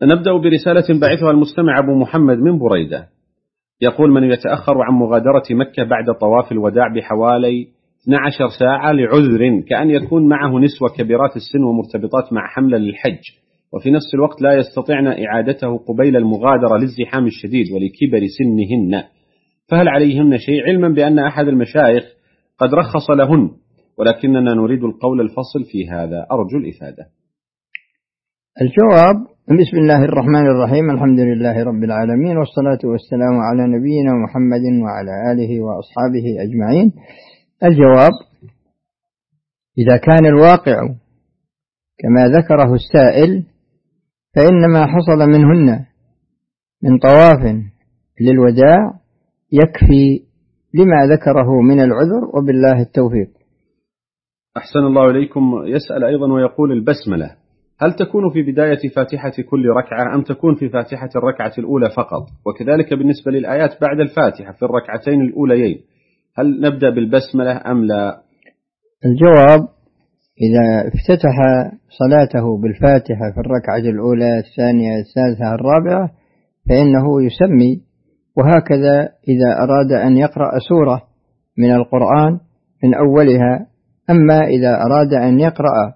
نبدأ برسالة بعثها المستمع أبو محمد من بريدة، يقول: من يتأخر عن مغادرة مكة بعد طواف الوداع بحوالي 12 ساعة لعذر كأن يكون معه نسوة كبيرات السن ومرتبطات مع حملة للحج، وفي نفس الوقت لا يستطيعن إعادته قبيل المغادرة للزحام الشديد ولكبر سنهن، فهل عليهن شيء، علما بأن أحد المشايخ قد رخص لهن، ولكننا نريد القول الفصل في هذا، أرجو الإفادة. الجواب: بسم الله الرحمن الرحيم، الحمد لله رب العالمين، والصلاة والسلام على نبينا محمد وعلى آله وأصحابه أجمعين. الجواب: إذا كان الواقع كما ذكره السائل فإن ما حصل منهن من طواف للوداع يكفي لما ذكره من العذر، وبالله التوفيق. أحسن الله إليكم. يسأل أيضا ويقول: البسملة هل تكون في بداية فاتحة كل ركعة أم تكون في فاتحة الركعة الأولى فقط؟ وكذلك بالنسبة للآيات بعد الفاتحة في الركعتين الأوليين، هل نبدأ بالبسملة أم لا؟ الجواب: إذا افتتح صلاته بالفاتحة في الركعة الأولى الثانية الثالثة الرابعة فإنه يسمي، وهكذا إذا أراد أن يقرأ سورة من القرآن من أولها. أما إذا أراد أن يقرأ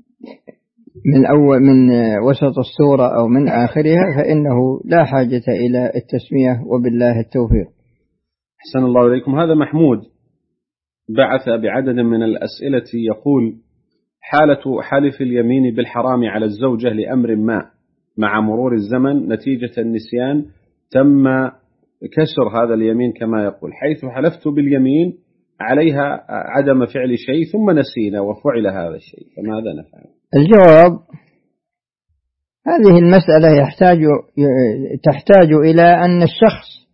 من وسط السورة أو من آخرها فإنه لا حاجة إلى التسمية، وبالله التوفيق. أحسن الله إليكم. هذا محمود بعث بعدد من الأسئلة، يقول: حالة حلف اليمين بالحرام على الزوجة لأمر ما مع مرور الزمن نتيجة النسيان تم كسر هذا اليمين كما يقول، حيث حلفت باليمين عليها عدم فعل شيء ثم نسينا وفعل هذا الشيء، فماذا نفعل؟ الجواب: هذه المسألة تحتاج إلى أن الشخص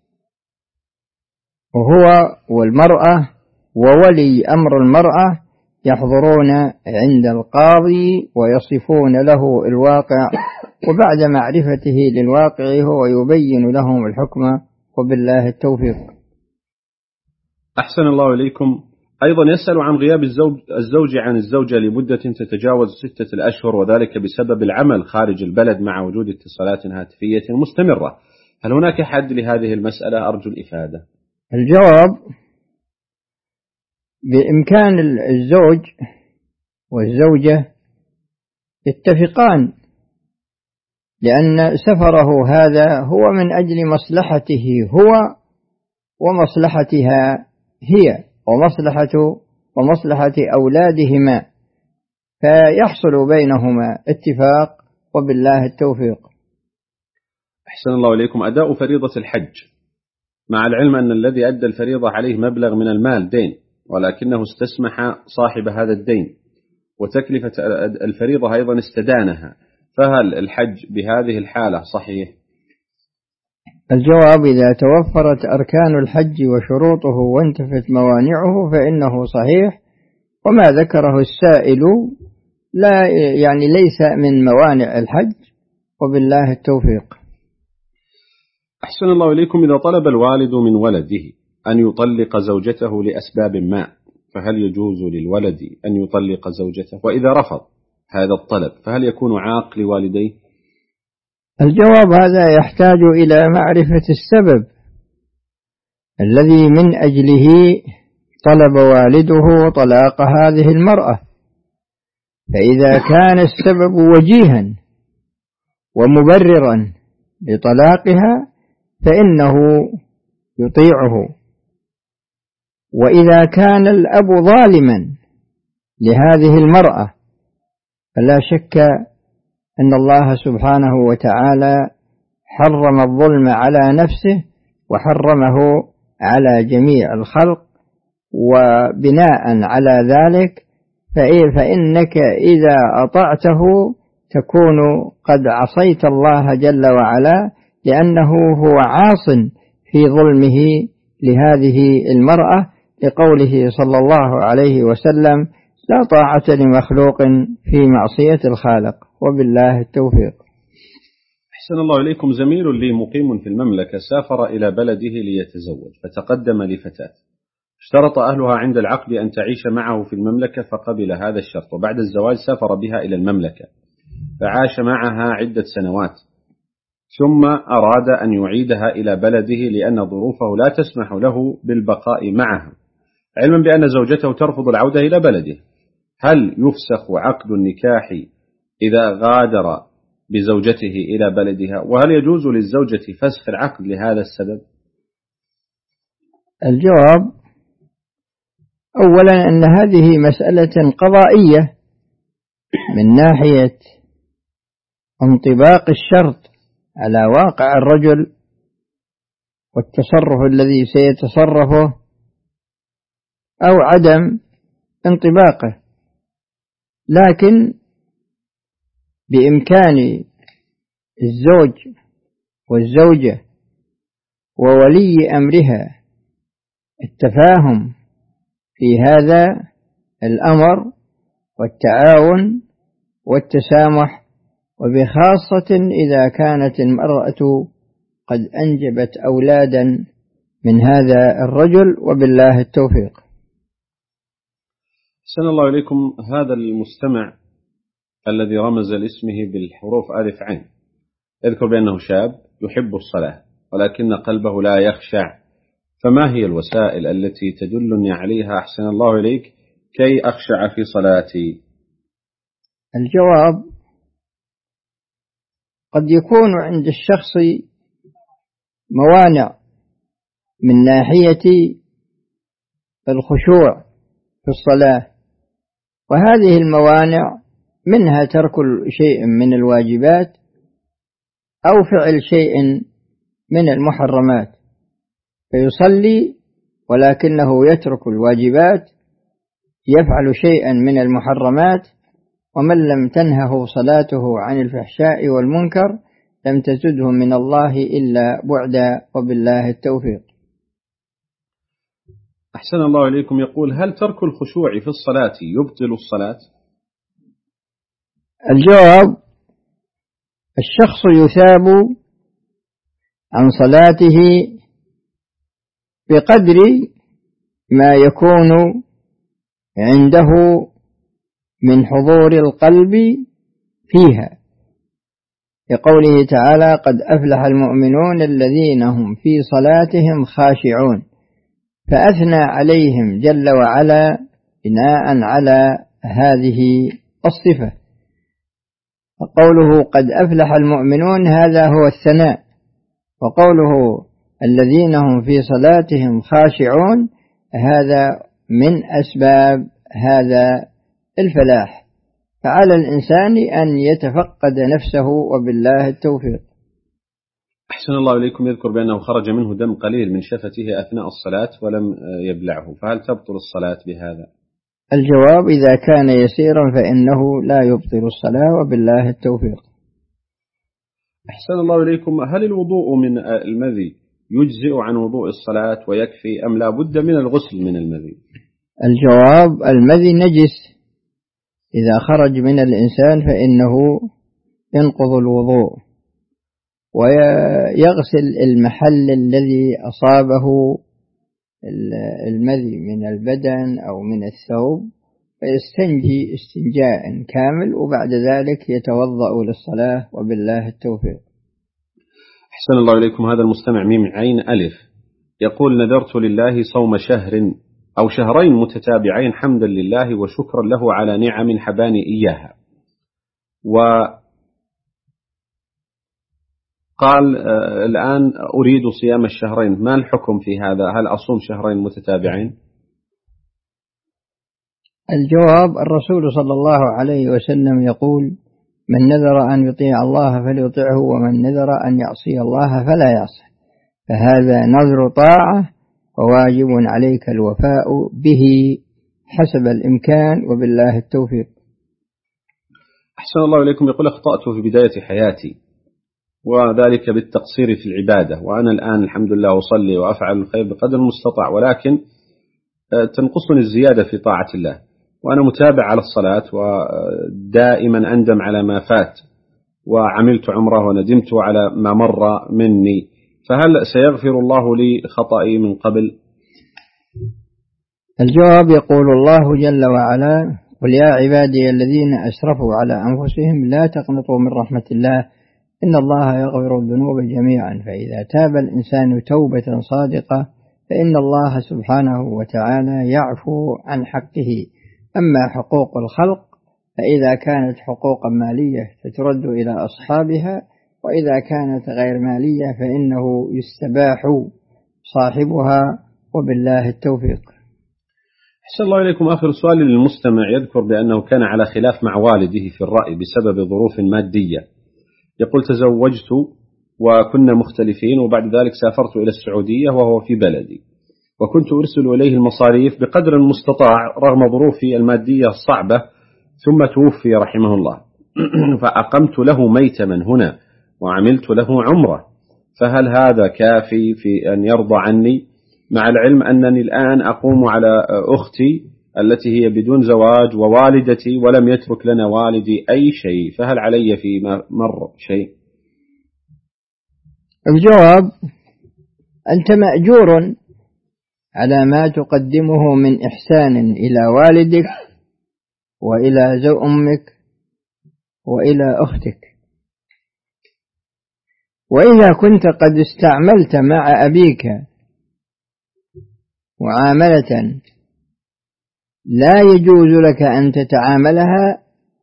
وهو والمرأة وولي أمر المرأة يحضرون عند القاضي ويصفون له الواقع، وبعد معرفته للواقع هو يبين لهم الحكم، وبالله التوفيق. أحسن الله إليكم. أيضا يسأل عن غياب الزوج عن الزوجة لمدة تتجاوز 6 أشهر، وذلك بسبب العمل خارج البلد مع وجود اتصالات هاتفية مستمرة، هل هناك حد لهذه المسألة؟ أرجو الإفادة. الجواب: بإمكان الزوج والزوجة يتفقان، لأن سفره هذا هو من أجل مصلحته هو ومصلحتها هي ومصلحة أولادهما، فيحصل بينهما اتفاق، وبالله التوفيق. أحسن الله إليكم. أداء فريضة الحج، مع العلم أن الذي أدى الفريضة عليه مبلغ من المال دين، ولكنه استسمح صاحب هذا الدين وتكلفة الفريضة أيضا استدانها، فهل الحج بهذه الحالة صحيح؟ الجواب: إذا توفرت أركان الحج وشروطه وانتفت موانعه فإنه صحيح، وما ذكره السائل ليس من موانع الحج، وبالله التوفيق. أحسن الله إليكم. إذا طلب الوالد من ولده أن يطلق زوجته لأسباب ما، فهل يجوز للولد أن يطلق زوجته؟ وإذا رفض هذا الطلب فهل يكون عاق لوالديه؟ الجواب: هذا يحتاج إلى معرفة السبب الذي من أجله طلب والده طلاق هذه المرأة، فإذا كان السبب وجيها ومبررا لطلاقها فإنه يطيعه، وإذا كان الأب ظالما لهذه المرأة فلا شك أن الله سبحانه وتعالى حرم الظلم على نفسه وحرمه على جميع الخلق، وبناء على ذلك فإنك إذا أطعته تكون قد عصيت الله جل وعلا، لأنه هو عاص في ظلمه لهذه المرأة، لقوله صلى الله عليه وسلم: لا طاعة لمخلوق في معصية الخالق، وبالله التوفيق. أحسن الله إليكم. زميل لي مقيم في المملكة سافر إلى بلده ليتزوج، فتقدم لفتاة اشترط أهلها عند العقد أن تعيش معه في المملكة، فقبل هذا الشرط، وبعد الزواج سافر بها إلى المملكة فعاش معها عدة سنوات، ثم أراد أن يعيدها إلى بلده لأن ظروفه لا تسمح له بالبقاء معها، علما بأن زوجته ترفض العودة إلى بلده، هل يفسخ عقد النكاح إذا غادر بزوجته إلى بلدها؟ وهل يجوز للزوجة فسخ العقد لهذا السبب؟ الجواب: أولا أن هذه مسألة قضائية من ناحية انطباق الشرط على واقع الرجل والتصرف الذي سيتصرفه أو عدم انطباقه، لكن بإمكان الزوج والزوجة وولي أمرها التفاهم في هذا الأمر والتعاون والتسامح، وبخاصة إذا كانت المرأة قد أنجبت أولادا من هذا الرجل، وبالله التوفيق. أحسن الله إليكم. هذا المستمع الذي رمز لاسمه بالحروف ألف عين يذكر بأنه شاب يحب الصلاة ولكن قلبه لا يخشع، فما هي الوسائل التي تدلني عليها أحسن الله إليك كي أخشع في صلاتي؟ الجواب: قد يكون عند الشخص موانع من ناحية الخشوع في الصلاة، وهذه الموانع منها ترك شيء من الواجبات أو فعل شيء من المحرمات، فيصلي ولكنه يترك الواجبات، يفعل شيئا من المحرمات، ومن لم تنهه صلاته عن الفحشاء والمنكر لم تزده من الله إلا بعدا، وبالله التوفيق. أحسن الله إليكم. يقول: هل ترك الخشوع في الصلاة يبطل الصلاة؟ الجواب: الشخص يثاب عن صلاته بقدر ما يكون عنده من حضور القلب فيها، لقوله تعالى: قد أفلح المؤمنون الذين هم في صلاتهم خاشعون، فأثنى عليهم جل وعلا بناء على هذه الصفة، وقوله قد أفلح المؤمنون هذا هو الثناء، وقوله الذين هم في صلاتهم خاشعون هذا من أسباب هذا الفلاح، فعلى الإنسان أن يتفقد نفسه، وبالله التوفيق. أحسن الله إليكم. يذكر بأنه خرج منه دم قليل من شفته أثناء الصلاة ولم يبلعه، فهل تبطل الصلاة بهذا؟ الجواب: إذا كان يسيرا فإنه لا يبطل الصلاة، وبالله التوفيق. أحسن الله إليكم. هل الوضوء من المذي يجزئ عن وضوء الصلاة ويكفي أم لا بد من الغسل من المذي؟ الجواب: المذي نجس، إذا خرج من الإنسان فإنه ينقض الوضوء، ويغسل المحل الذي أصابه المذي من البدن أو من الثوب، فيستنجي استنجاء كامل، وبعد ذلك يتوضأ للصلاة، وبالله التوفيق. أحسن الله إليكم. هذا المستمع ميم عين ألف يقول: نذرت لله صوم شهر أو شهرين متتابعين حمدا لله وشكرا له على نعم حباني إياها، وقال الآن أريد صيام الشهرين، ما الحكم في هذا؟ هل أصوم شهرين متتابعين؟ الجواب: الرسول صلى الله عليه وسلم يقول: من نذر أن يطيع الله فليطيعه، ومن نذر أن يعصي الله فلا يعصه، فهذا نذر طاعة وواجب عليك الوفاء به حسب الإمكان، وبالله التوفيق. أحسن الله إليكم. يقول: أخطأت في بداية حياتي وذلك بالتقصير في العبادة، وأنا الآن الحمد لله أصلي وأفعل الخير بقدر المستطاع، ولكن تنقصني الزيادة في طاعة الله، وأنا متابع على الصلاة ودائما أندم على ما فات، وعملت عمره وندمت على ما مر مني، فهل سيغفر الله لي خطئي من قبل؟ الجواب: يقول الله جل وعلا: قل يا عبادي الذين أسرفوا على أنفسهم لا تقنطوا من رحمة الله إن الله يغفر الذنوب جميعا، فإذا تاب الإنسان توبة صادقة فإن الله سبحانه وتعالى يعفو عن حقه. أما حقوق الخلق فإذا كانت حقوقا مالية فترد إلى أصحابها، وإذا كانت غير مالية فإنه يستباح صاحبها، وبالله التوفيق. أحسن الله إليكم. آخر سؤال للمستمع يذكر بأنه كان على خلاف مع والده في الرأي بسبب ظروف مادية. يقول: تزوجت وكنا مختلفين، وبعد ذلك سافرت إلى السعودية وهو في بلدي، وكنت أرسل إليه المصاريف بقدر المستطاع رغم ظروفي المادية الصعبة، ثم توفي رحمه الله فأقمت له ميتما هنا وعملت له عمرة، فهل هذا كافي في أن يرضى عني، مع العلم أنني الآن أقوم على أختي التي هي بدون زواج ووالدتي ولم يترك لنا والدي أي شيء، فهل علي في مر شيء؟ الجواب: أنت مأجور على ما تقدمه من إحسان إلى والدك وإلى أمك وإلى أختك. وإذا كنت قد استعملت مع أبيك معاملة لا يجوز لك أن تتعاملها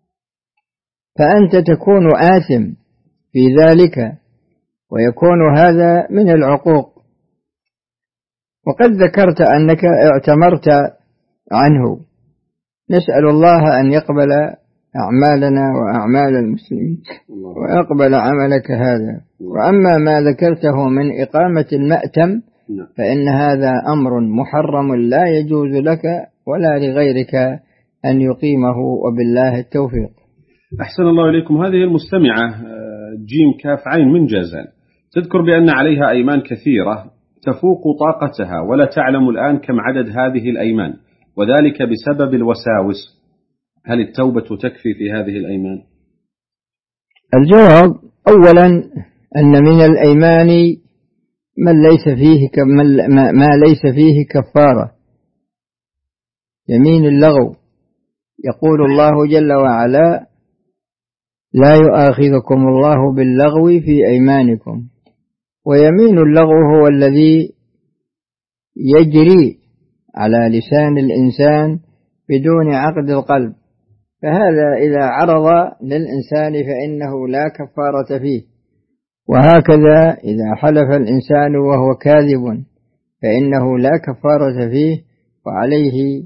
فأنت تكون آثم في ذلك، ويكون هذا من العقوق. وقد ذكرت أنك اعتمرت عنه، نسأل الله أن يقبل أعمالنا وأعمال المسلمين ويقبل عملك هذا. وأما ما ذكرته من إقامة المأتم فإن هذا أمر محرم لا يجوز لك ولا لغيرك أن يقيمه، وبالله التوفيق. أحسن الله إليكم. هذه المستمعة جيم كاف عين من جازان تذكر بأن عليها أيمان كثيرة تفوق طاقتها، ولا تعلم الآن كم عدد هذه الأيمان، وذلك بسبب الوساوس. هل التوبة تكفي في هذه الأيمان؟ الجواب: أولا أن من الأيمان ما ليس فيه كفارة. يمين اللغو، يقول الله جل وعلا: لا يؤاخذكم الله باللغو في أيمانكم. ويمين اللغو هو الذي يجري على لسان الإنسان بدون عقد القلب، فهذا إذا عرض للإنسان فإنه لا كفارة فيه. وهكذا إذا حلف الإنسان وهو كاذب فإنه لا كفارة فيه، وعليه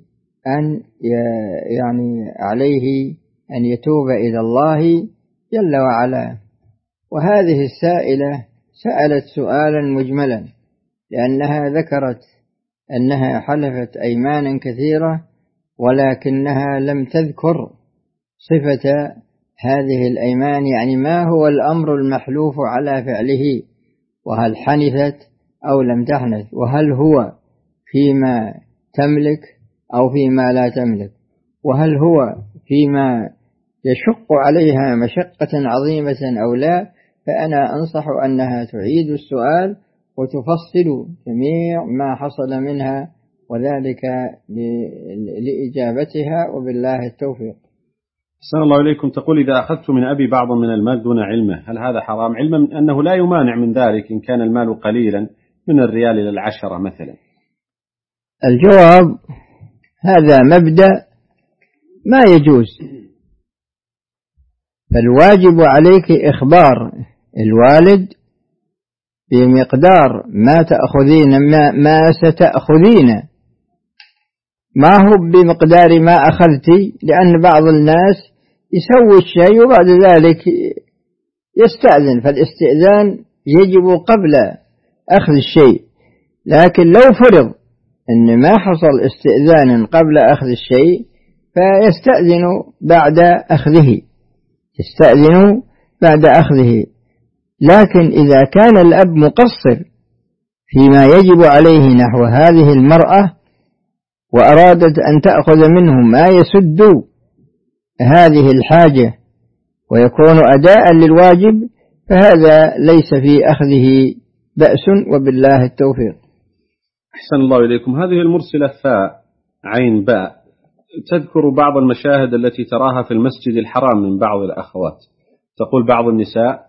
أن يتوب إلى الله جل وعلا. وهذه السائلة سألت سؤالا مجملا، لأنها ذكرت أنها حلفت أيمانا كثيرة ولكنها لم تذكر صفة هذه الأيمان، يعني ما هو الأمر المحلوف على فعله، وهل حنثت أو لم تحنث، وهل هو فيما تملك أو فيما لا تملك، وهل هو فيما يشق عليها مشقة عظيمة أو لا. فأنا أنصح أنها تعيد السؤال وتفصل جميع ما حصل منها، وذلك لإجابتها، وبالله التوفيق. أحسن الله إليكم. تقول: إذا أخذت من أبي بعضا من المال دون علمه هل هذا حرام، علما أنه لا يمانع من ذلك إن كان المال قليلا من الريال إلى 10 مثلا؟ الجواب: هذا مبدأ ما يجوز، فالواجب عليك إخبار الوالد بمقدار ما تأخذين ما ستأخذين، ما هو بمقدار ما أخذتي، لأن بعض الناس يسوي الشيء وبعد ذلك يستأذن، فالاستئذان يجب قبل أخذ الشيء. لكن لو فرض أن ما حصل استئذان قبل أخذ الشيء فيستأذن بعد أخذه، يستأذن بعد أخذه. لكن إذا كان الأب مقصر فيما يجب عليه نحو هذه المرأة وأرادت أن تأخذ منه ما يسد هذه الحاجة ويكون أداء للواجب، فهذا ليس في أخذه بأس، وبالله التوفيق. أحسن الله إليكم. هذه المرسلة فاء عين باء تذكر بعض المشاهد التي تراها في المسجد الحرام من بعض الأخوات. تقول: بعض النساء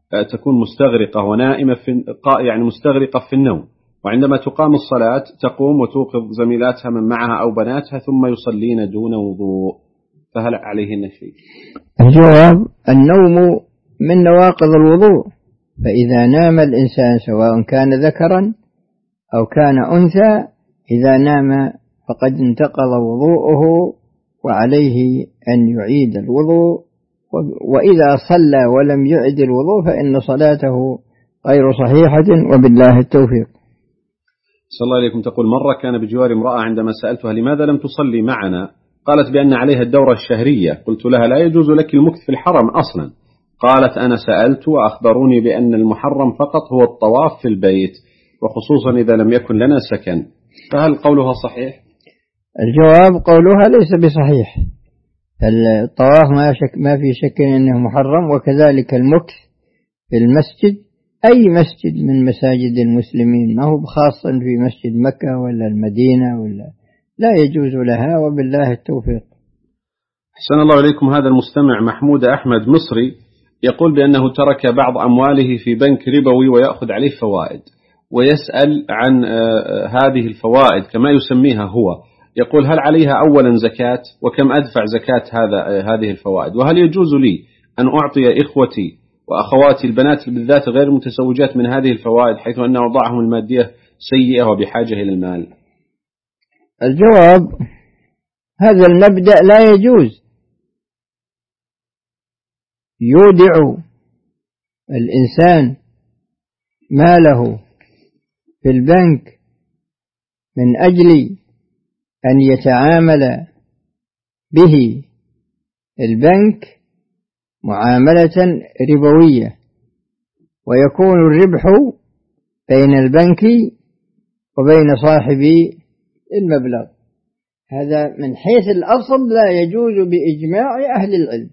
تكون مستغرقة ونائمة يعني مستغرقة في النوم، وعندما تقام الصلاة تقوم وتوقظ زميلاتها من معها أو بناتها ثم يصلين دون وضوء، فهل عليهن شيء؟ الجواب: النوم من نواقض الوضوء، فإذا نام الإنسان سواء كان ذكرا أو كان أنثى إذا نام فقد انتقض وضوءه وعليه أن يعيد الوضوء، وإذا صلى ولم يعد الوضوء فإن صلاته غير صحيحة، وبالله التوفيق. صلى الله عليكم. تقول: مرة كان بجوار امرأة عندما سألتها لماذا لم تصلي معنا قالت بأن عليها الدورة الشهرية. قلت لها: لا يجوز لك المكث في الحرم أصلا. قالت: أنا سألت وأخبروني بأن المحرم فقط هو الطواف في البيت، وخصوصا إذا لم يكن لنا سكن، فهل قولها صحيح؟ الجواب: قولها ليس بصحيح. الطواف ما في شك أنه محرم، وكذلك المكث في المسجد، أي مسجد من مساجد المسلمين، ما هو خاصا في مسجد مكة ولا المدينة لا يجوز لها، وبالله التوفيق. أحسن الله إليكم. هذا المستمع محمود أحمد مصري يقول بأنه ترك بعض أمواله في بنك ربوي ويأخذ عليه فوائد، ويسأل عن هذه الفوائد كما يسميها هو. يقول: هل عليها أولا زكاة؟ وكم أدفع زكاة هذه الفوائد؟ وهل يجوز لي أن أعطي إخوتي وأخواتي البنات بالذات غير متزوجات من هذه الفوائد، حيث أن أوضاعهم المادية سيئة وبحاجة إلى المال؟ الجواب: هذا المبدأ لا يجوز. يودع الإنسان ماله في البنك من أجل أن يتعامل به البنك معاملة ربوية، ويكون الربح بين البنك وبين صاحب المبلغ. هذا من حيث الأصل لا يجوز بإجماع أهل العلم،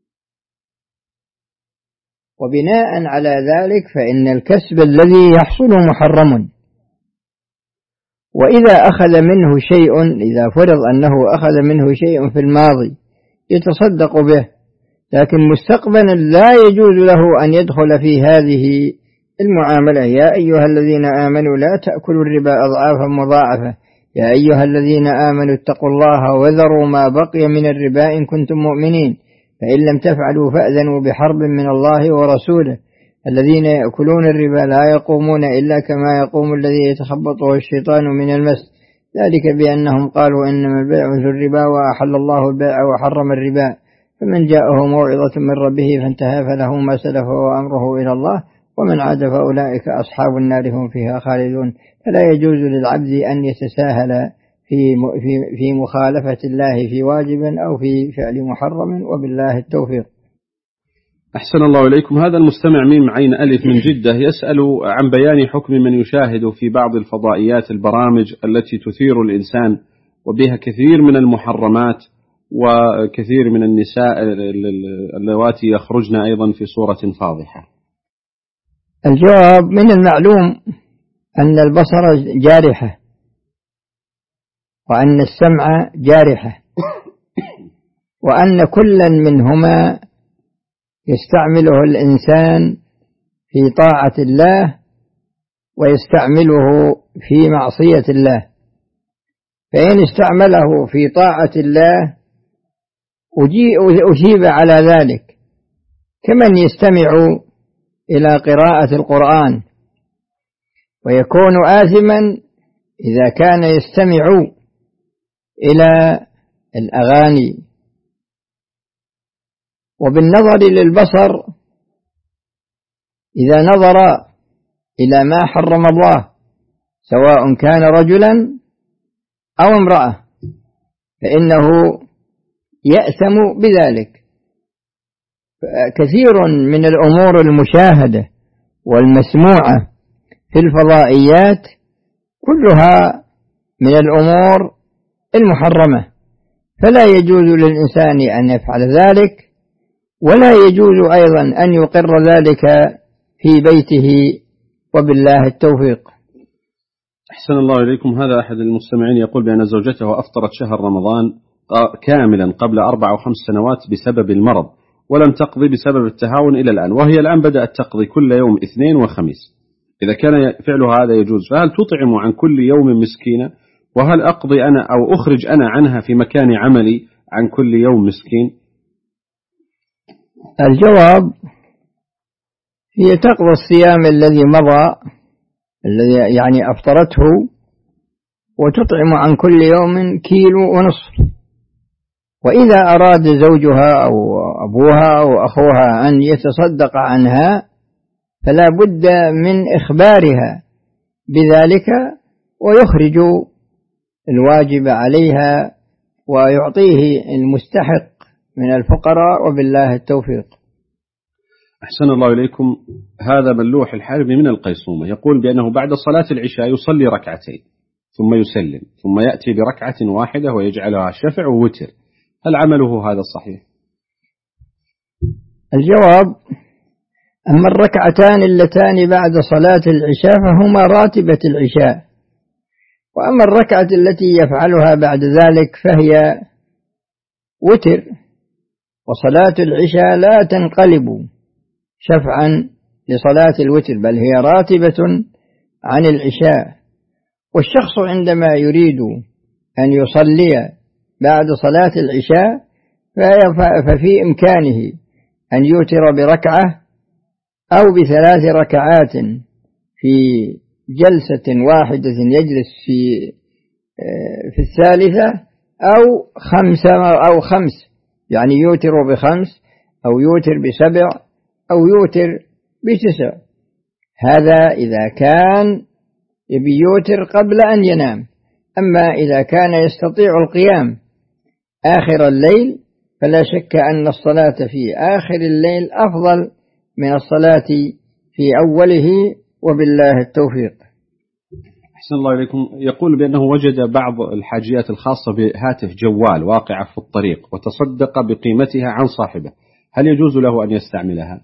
وبناء على ذلك فإن الكسب الذي يحصل محرم، وإذا أخذ منه شيء، إذا فرض أنه أخذ منه شيء في الماضي يتصدق به، لكن مستقبلا لا يجوز له أن يدخل في هذه المعاملة. يا أيها الذين آمنوا لا تأكلوا الربا أضعافا مضاعفة، يا أيها الذين آمنوا اتقوا الله وذروا ما بقي من الربا إن كنتم مؤمنين، فإن لم تفعلوا فأذنوا بحرب من الله ورسوله. الذين يأكلون الربا لا يقومون إلا كما يقوم الذي يتخبطه الشيطان من المس، ذلك بأنهم قالوا إنما البيع مثل الربا وأحل الله البيع وحرم الربا، فمن جاءه موعظة من ربه فانتهى فله ما سلف وأمره إلى الله، ومن عاد فأولئك أصحاب النار هم فيها خالدون. فلا يجوز للعبد أن يتساهل في مخالفة الله في واجب أو في فعل محرم، وبالله التوفيق. أحسن الله إليكم. هذا المستمع ميم عين ألف من جدة يسأل عن بيان حكم من يشاهد في بعض الفضائيات البرامج التي تثير الإنسان وبها كثير من المحرمات وكثير من النساء اللواتي يخرجن أيضا في صورة فاضحة. الجواب: من المعلوم أن البصر جارحة، وأن السمع جارحة، وأن كلا منهما يستعمله الإنسان في طاعة الله ويستعمله في معصية الله. فإن استعمله في طاعة الله أجيب على ذلك، كمن يستمع إلى قراءة القرآن، ويكون آثما إذا كان يستمع إلى الأغاني. وبالنظر للبصر، إذا نظر إلى ما حرم الله سواء كان رجلا أو امرأة فإنه يأثم بذلك. كثير من الأمور المشاهدة والمسموعة في الفضائيات كلها من الأمور المحرمة، فلا يجوز للإنسان أن يفعل ذلك، ولا يجوز أيضا أن يقر ذلك في بيته، وبالله التوفيق. أحسن الله إليكم. هذا أحد المستمعين يقول بأن زوجته أفطرت شهر رمضان كاملا قبل 4 أو 5 سنوات بسبب المرض، ولم تقضي بسبب التهاون إلى الآن، وهي الآن بدأت تقضي كل يوم اثنين وخميس. إذا كان فعل هذا يجوز، فهل تطعم عن كل يوم مسكينة؟ وهل أقضي أنا أو أخرج أنا عنها في مكان عملي عن كل يوم مسكين؟ الجواب: هي تقضي الصيام الذي مضى، الذي يعني أفطرته، وتطعم عن كل يوم كيلو ونصف. وإذا أراد زوجها أو أبوها أو أخوها أن يتصدق عنها فلا بد من إخبارها بذلك، ويخرج الواجب عليها ويعطيه المستحق من الفقراء، وبالله التوفيق. أحسن الله إليكم. هذا ملوح الحاربي من القيصومة يقول بأنه بعد صلاة العشاء يصلي ركعتين ثم يسلم، ثم يأتي بركعة واحدة ويجعلها شفع ووتر، هل عمله هذا صحيح؟ الجواب: أما الركعتان اللتان بعد صلاة العشاء فهما راتبة العشاء، وأما الركعة التي يفعلها بعد ذلك فهي وتر. وصلاة العشاء لا تنقلب شفعا لصلاة الوتر، بل هي راتبة عن العشاء. والشخص عندما يريد أن يصلي بعد صلاة العشاء ففي إمكانه أن يوتر بركعة أو بثلاث ركعات في جلسة واحدة، يجلس في الثالثة، أو خمس، يعني يوتر بخمس أو يوتر بسبع أو يوتر بتسع. هذا إذا كان يبي يوتر قبل أن ينام. أما إذا كان يستطيع القيام آخر الليل فلا شك أن الصلاة في آخر الليل أفضل من الصلاة في أوله، وبالله التوفيق. أحسن الله إليكم. يقول بأنه وجد بعض الحاجيات الخاصة بهاتف جوال واقعة في الطريق وتصدق بقيمتها عن صاحبه، هل يجوز له أن يستعملها؟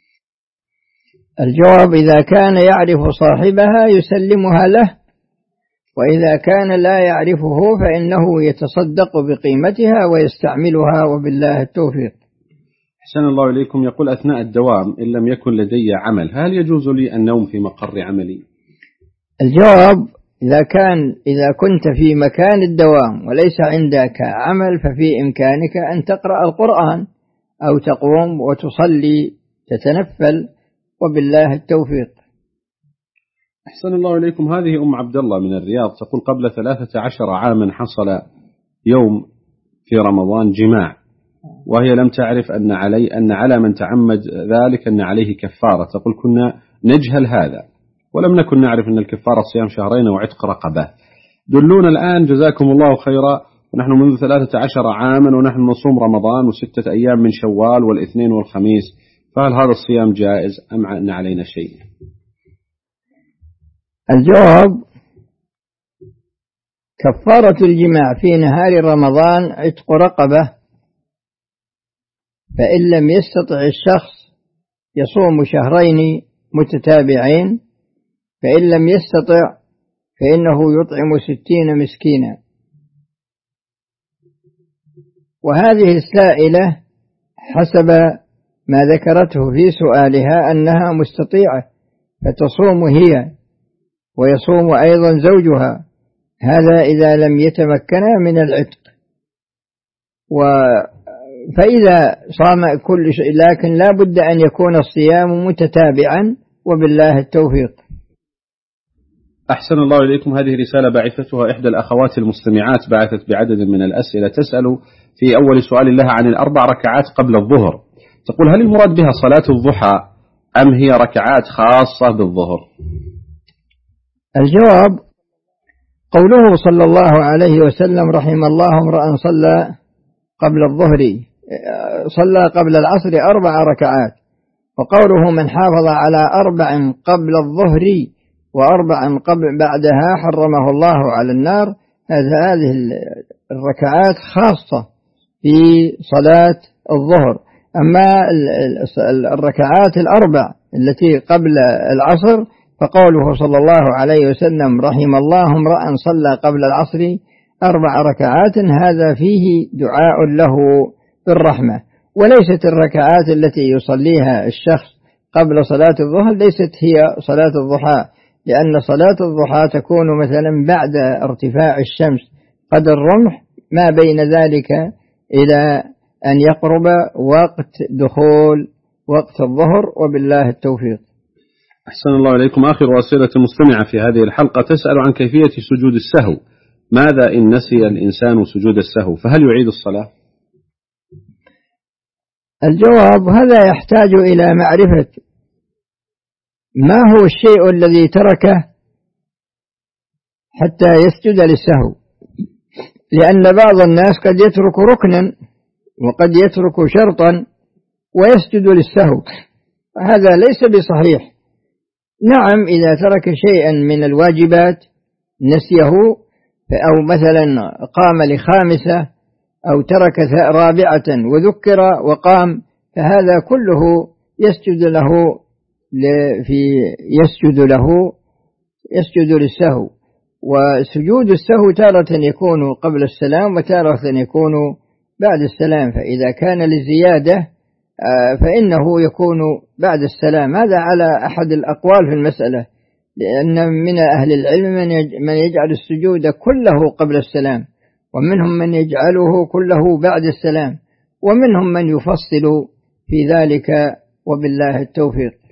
الجواب: إذا كان يعرف صاحبها يسلمها له، وإذا كان لا يعرفه فإنه يتصدق بقيمتها ويستعملها، وبالله التوفيق. أحسن الله إليكم. يقول أثناء الدوام إن لم يكن لدي عمل هل يجوز لي النوم في مقر عملي؟ الجواب: إذا كنت في مكان الدوام وليس عندك عمل ففي إمكانك أن تقرأ القرآن أو تقوم وتصلي تتنفل، وبالله التوفيق. أحسن الله إليكم. هذه أم عبد الله من الرياض تقول قبل 13 عاما حصل يوم في رمضان جماع، وهي لم تعرف أن على من تعمد ذلك أن عليه كفارة. تقول كنا نجهل هذا ولم نكن نعرف أن الكفارة صيام شهرين وعتق رقبة. دلونا الآن جزاكم الله خيرا، ونحن منذ 13 عاما ونحن نصوم رمضان و6 أيام من شوال والاثنين والخميس، فهل هذا الصيام جائز أم أن علينا شيء؟ الجواب: كفارة الجماع في نهار رمضان عتق رقبة، فإن لم يستطع الشخص يصوم شهرين متتابعين، فإن لم يستطع فإنه يطعم 60 مسكينا. وهذه السائلة حسب ما ذكرته في سؤالها أنها مستطيعة فتصوم هي ويصوم أيضا زوجها، هذا إذا لم يتمكنا من العتق. فإذا صام كل شيء، لكن لا بد أن يكون الصيام متتابعا، وبالله التوفيق. أحسن الله إليكم. هذه رسالة بعثتها إحدى الأخوات المستمعات، بعثت بعدد من الأسئلة تسأل في أول سؤال لها عن 4 ركعات قبل الظهر. تقول هل المراد بها صلاة الضحى أم هي ركعات خاصة بالظهر؟ الجواب: قوله صلى الله عليه وسلم رحم الله امرأ صلى قبل العصر 4 ركعات، وقوله من حافظ على 4 قبل الظهر و4 بعدها حرمه الله على النار. هذه الركعات خاصة في صلاة الظهر. أما الركعات 4 التي قبل العصر فقوله صلى الله عليه وسلم رحم الله امرأ صلى قبل العصر 4 ركعات، هذا فيه دعاء له بالرحمة. وليست الركعات التي يصليها الشخص قبل صلاة الظهر ليست هي صلاة الضحى، لأن صلاة الضحى تكون مثلا بعد ارتفاع الشمس قدر الرمح، ما بين ذلك إلى أن يقرب وقت دخول وقت الظهر، وبالله التوفيق. أحسن الله إليكم. آخر أسئلة مستمعة في هذه الحلقة تسأل عن كيفية سجود السهو. ماذا إن نسي الإنسان سجود السهو، فهل يعيد الصلاة؟ الجواب هذا يحتاج إلى معرفة ما هو الشيء الذي تركه حتى يسجد للسهو، لأن بعض الناس قد يترك ركنا وقد يترك شرطا ويسجد للسهو، هذا ليس بصحيح. نعم، إذا ترك شيئا من الواجبات نسيه، أو مثلا قام لخامسة أو ترك رابعة وذكر وقام، فهذا كله يسجد للسهو. وسجود السهو تارة يكون قبل السلام وتارة يكون بعد السلام، فإذا كان للزيادة فإنه يكون بعد السلام. هذا على أحد الأقوال في المسألة، لأن من أهل العلم من يجعل السجود كله قبل السلام، ومنهم من يجعله كله بعد السلام، ومنهم من يفصل في ذلك، وبالله التوفيق.